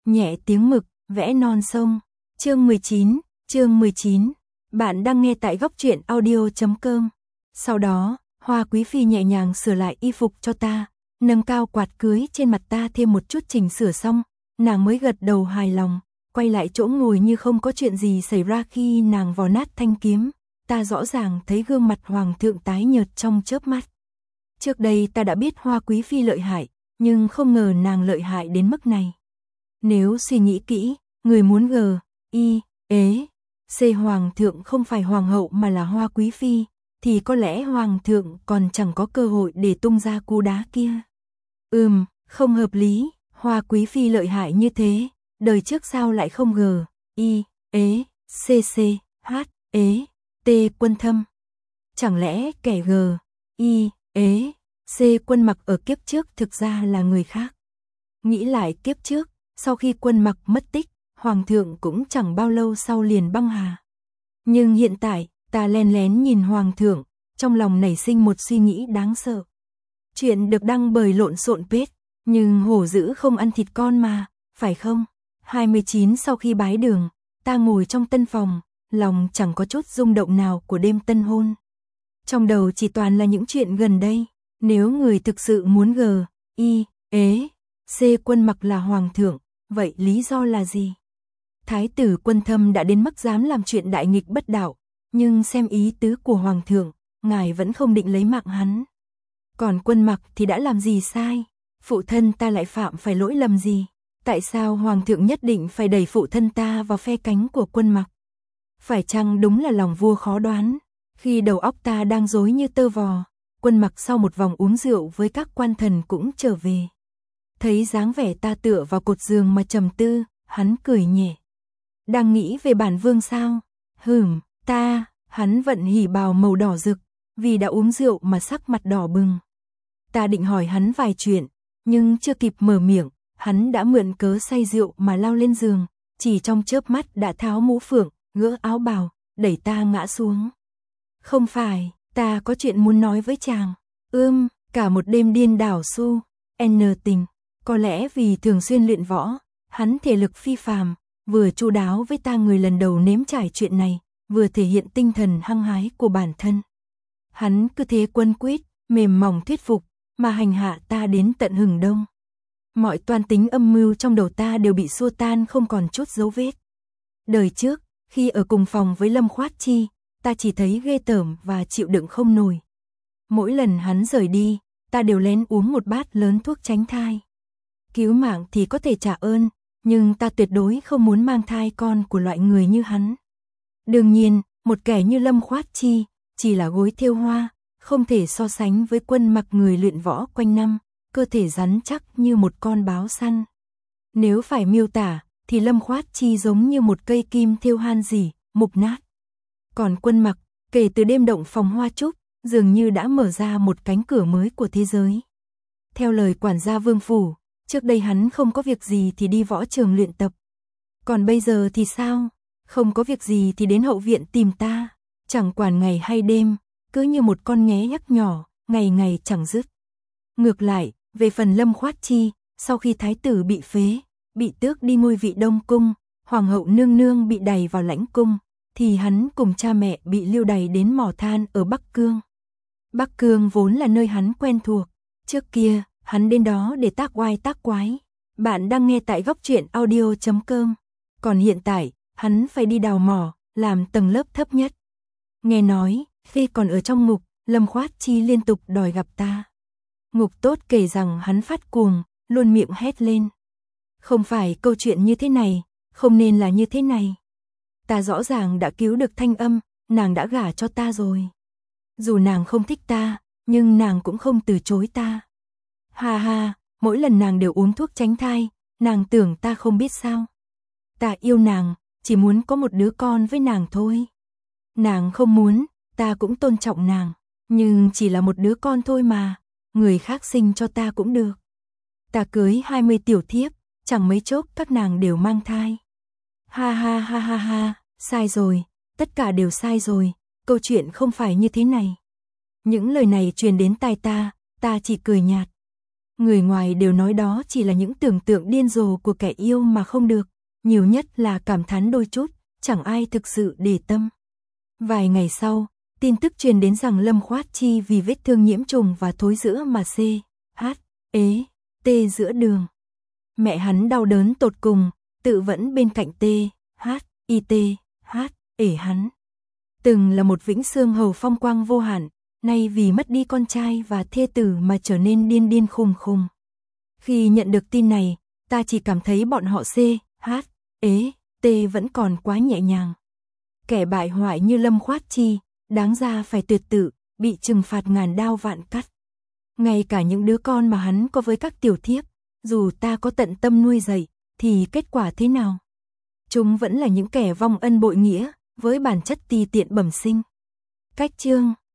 Nhẹ tiếng mực, vẽ non sông. Chương 19. Bạn đang nghe tại góc truyện audio.com. Sau đó, Hoa Quý Phi nhẹ nhàng sửa lại y phục cho ta, nâng cao quạt cưới trên mặt ta thêm một chút chỉnh sửa xong, nàng mới gật đầu hài lòng, quay lại chỗ ngồi như không có chuyện gì xảy ra. Khi nàng vò nát thanh kiếm, ta rõ ràng thấy gương mặt hoàng thượng tái nhợt trong chớp mắt. Trước đây ta đã biết Hoa Quý Phi lợi hại, nhưng không ngờ nàng lợi hại đến mức này. Nếu suy nghĩ kỹ, người muốn C hoàng thượng không phải hoàng hậu mà là Hoa Quý Phi, thì có lẽ hoàng thượng còn chẳng có cơ hội để tung ra cú đá kia. Không hợp lý, Hoa Quý Phi lợi hại như thế, đời trước sao lại không T Quân Thâm. Chẳng lẽ kẻ C Quân Mặc ở kiếp trước thực ra là người khác? Nghĩ lại kiếp trước, sau khi Quân Mặc mất tích, hoàng thượng cũng chẳng bao lâu sau liền băng hà. Nhưng hiện tại, ta len lén nhìn hoàng thượng, trong lòng nảy sinh một suy nghĩ đáng sợ. Chuyện được đăng bởi Lộn Xộn Page, nhưng hổ dữ không ăn thịt con mà, phải không? 29 Sau khi bái đường, ta ngồi trong tân phòng, lòng chẳng có chút rung động nào của đêm tân hôn. Trong đầu chỉ toàn là những chuyện gần đây. Nếu người thực sự muốn C Quân Mặc là hoàng thượng, vậy lý do là gì? Thái tử Quân Thâm đã đến mức dám làm chuyện đại nghịch bất đạo, nhưng xem ý tứ của hoàng thượng, ngài vẫn không định lấy mạng hắn. Còn Quân Mặc thì đã làm gì sai? Phụ thân ta lại phạm phải lỗi lầm gì? Tại sao hoàng thượng nhất định phải đẩy phụ thân ta vào phe cánh của Quân Mặc? Phải chăng đúng là lòng vua khó đoán? Khi đầu óc ta đang rối như tơ vò, Quân Mặc sau một vòng uống rượu với các quan thần cũng trở về. Thấy dáng vẻ ta tựa vào cột giường mà trầm tư, hắn cười nhẹ. Đang nghĩ về bản vương sao? Hắn vận hỉ bào màu đỏ rực, vì đã uống rượu mà sắc mặt đỏ bừng. Ta định hỏi hắn vài chuyện, nhưng chưa kịp mở miệng, hắn đã mượn cớ say rượu mà lao lên giường, chỉ trong chớp mắt đã tháo mũ phượng, gỡ áo bào, đẩy ta ngã xuống. Không phải, ta có chuyện muốn nói với chàng. Cả một đêm điên đảo su, tình. Có lẽ vì thường xuyên luyện võ, hắn thể lực phi phàm, vừa chu đáo với ta người lần đầu nếm trải chuyện này, vừa thể hiện tinh thần hăng hái của bản thân. Hắn cứ thế quấn quýt, mềm mỏng thuyết phục, mà hành hạ ta đến tận hừng đông. Mọi toan tính âm mưu trong đầu ta đều bị xua tan không còn chút dấu vết. Đời trước, khi ở cùng phòng với Lâm Khoát Chi, ta chỉ thấy ghê tởm và chịu đựng không nổi. Mỗi lần hắn rời đi, ta đều lén uống một bát lớn thuốc tránh thai. Cứu mạng thì có thể trả ơn, nhưng ta tuyệt đối không muốn mang thai con của loại người như hắn. Đương nhiên, một kẻ như Lâm Khoát Chi, chỉ là gối thêu hoa, không thể so sánh với Quân Mặc người luyện võ quanh năm, cơ thể rắn chắc như một con báo săn. Nếu phải miêu tả, thì Lâm Khoát Chi giống như một cây kim thêu han rỉ, mục nát. Còn Quân Mặc, kể từ đêm động phòng hoa trúc, dường như đã mở ra một cánh cửa mới của thế giới. Theo lời quản gia Vương Phủ, trước đây hắn không có việc gì thì đi võ trường luyện tập. Còn bây giờ thì sao? Không có việc gì thì đến hậu viện tìm ta, chẳng quản ngày hay đêm, cứ như một con nghé nhắc nhỏ, ngày ngày chẳng dứt. Ngược lại, về phần Lâm Khoát Chi, sau khi thái tử bị phế, bị tước đi ngôi vị Đông Cung, hoàng hậu nương nương bị đày vào lãnh cung, thì hắn cùng cha mẹ bị lưu đày đến mỏ than ở Bắc Cương. Bắc Cương vốn là nơi hắn quen thuộc, trước kia, hắn đến đó để tác oai tác quái. Bạn đang nghe tại góc truyện audio.com. Còn hiện tại, hắn phải đi đào mỏ, làm tầng lớp thấp nhất. Nghe nói, khi còn ở trong ngục, Lâm Khoát Chi liên tục đòi gặp ta. Ngục tốt kể rằng hắn phát cuồng, luôn miệng hét lên. Không phải câu chuyện như thế này, không nên là như thế này. Ta rõ ràng đã cứu được Thanh Âm, nàng đã gả cho ta rồi. Dù nàng không thích ta, nhưng nàng cũng không từ chối ta. Mỗi lần nàng đều uống thuốc tránh thai, nàng tưởng ta không biết sao. Ta yêu nàng, chỉ muốn có một đứa con với nàng thôi. Nàng không muốn, ta cũng tôn trọng nàng, nhưng chỉ là một đứa con thôi mà, người khác sinh cho ta cũng được. Ta cưới 20 tiểu thiếp, chẳng mấy chốc các nàng đều mang thai. Sai rồi, tất cả đều sai rồi, câu chuyện không phải như thế này. Những lời này truyền đến tai ta chỉ cười nhạt. Người ngoài đều nói đó chỉ là những tưởng tượng điên rồ của kẻ yêu mà không được, nhiều nhất là cảm thán đôi chút, chẳng ai thực sự để tâm. Vài ngày sau, tin tức truyền đến rằng Lâm Khoát Chi vì vết thương nhiễm trùng và thối rữa mà T giữa đường. Mẹ hắn đau đớn tột cùng, tự vẫn bên cạnh ể hắn. Từng là một vĩnh xương hầu phong quang vô hạn, nay vì mất đi con trai và thê tử mà trở nên điên điên khùng khùng. Khi nhận được tin này, ta chỉ cảm thấy bọn họ T vẫn còn quá nhẹ nhàng. Kẻ bại hoại như Lâm Khoát Chi, đáng ra phải tuyệt tử, bị trừng phạt ngàn đao vạn cắt. Ngay cả những đứa con mà hắn có với các tiểu thiếp, dù ta có tận tâm nuôi dạy, thì kết quả thế nào? Chúng vẫn là những kẻ vong ân bội nghĩa, với bản chất ti tiện bẩm sinh. Cách chương